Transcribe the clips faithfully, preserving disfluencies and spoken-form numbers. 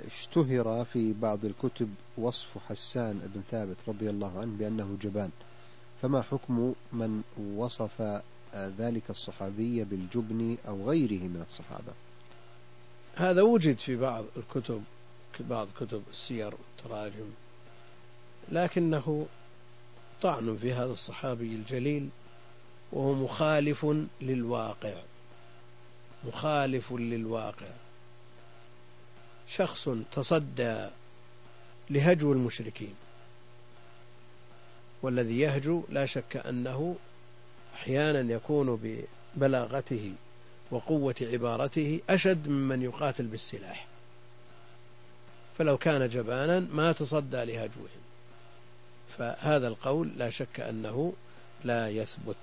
اشتهر في بعض الكتب وصف حسان بن ثابت رضي الله عنه بأنه جبان، فما حكم من وصف ذلك الصحابي بالجبن أو غيره من الصحابة؟ هذا وجد في بعض الكتب، بعض كتب السير والتراجم، لكنه طعن في هذا الصحابي الجليل، وهو مخالف للواقع، مخالف للواقع. شخص تصدى لهجو المشركين، والذي يهجو لا شك أنه أحيانا يكون ببلاغته وقوة عبارته أشد ممن يقاتل بالسلاح، فلو كان جبانا ما تصدى لهجوهم. فهذا القول لا شك أنه لا يثبت.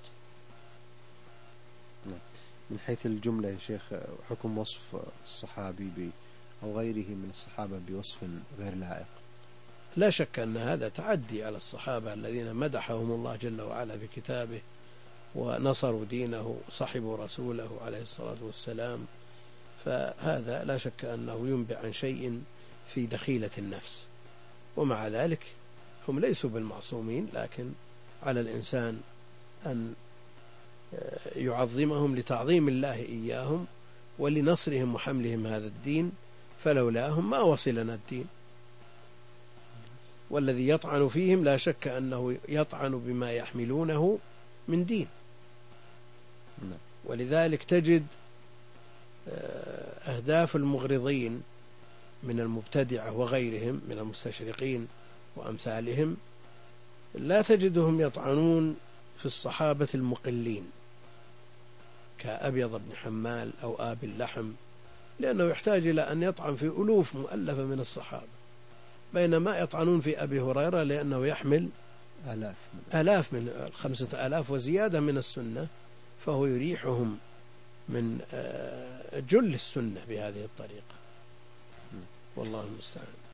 من حيث الجملة يا شيخ، حكم وصف الصحابي أو غيره من الصحابة بوصف غير لائق؟ لا شك أن هذا تعدي على الصحابة الذين مدحهم الله جل وعلا في كتابه ونصروا دينه صحبوا رسوله عليه الصلاة والسلام، فهذا لا شك أنه ينبع عن شيء في دخيلة النفس. ومع ذلك هم ليسوا بالمعصومين، لكن على الإنسان أن يعظمهم لتعظيم الله إياهم ولنصرهم وحملهم هذا الدين، فلولاهم ما وصلنا الدين. والذي يطعن فيهم لا شك أنه يطعن بما يحملونه من دين. ولذلك تجد أهداف المغرضين من المبتدعة وغيرهم من المستشرقين وأمثالهم لا تجدهم يطعنون في الصحابة المقلين كأبيض بن حمال أو آبي اللحم، لأنه يحتاج إلى أن يطعن في ألوف مؤلفة من الصحابة، بينما يطعنون في أبي هريرة لأنه يحمل آلاف آلاف من الخمسة آلاف وزيادة من السنة، فهو يريحهم من جل السنة بهذه الطريقة، والله المستعان.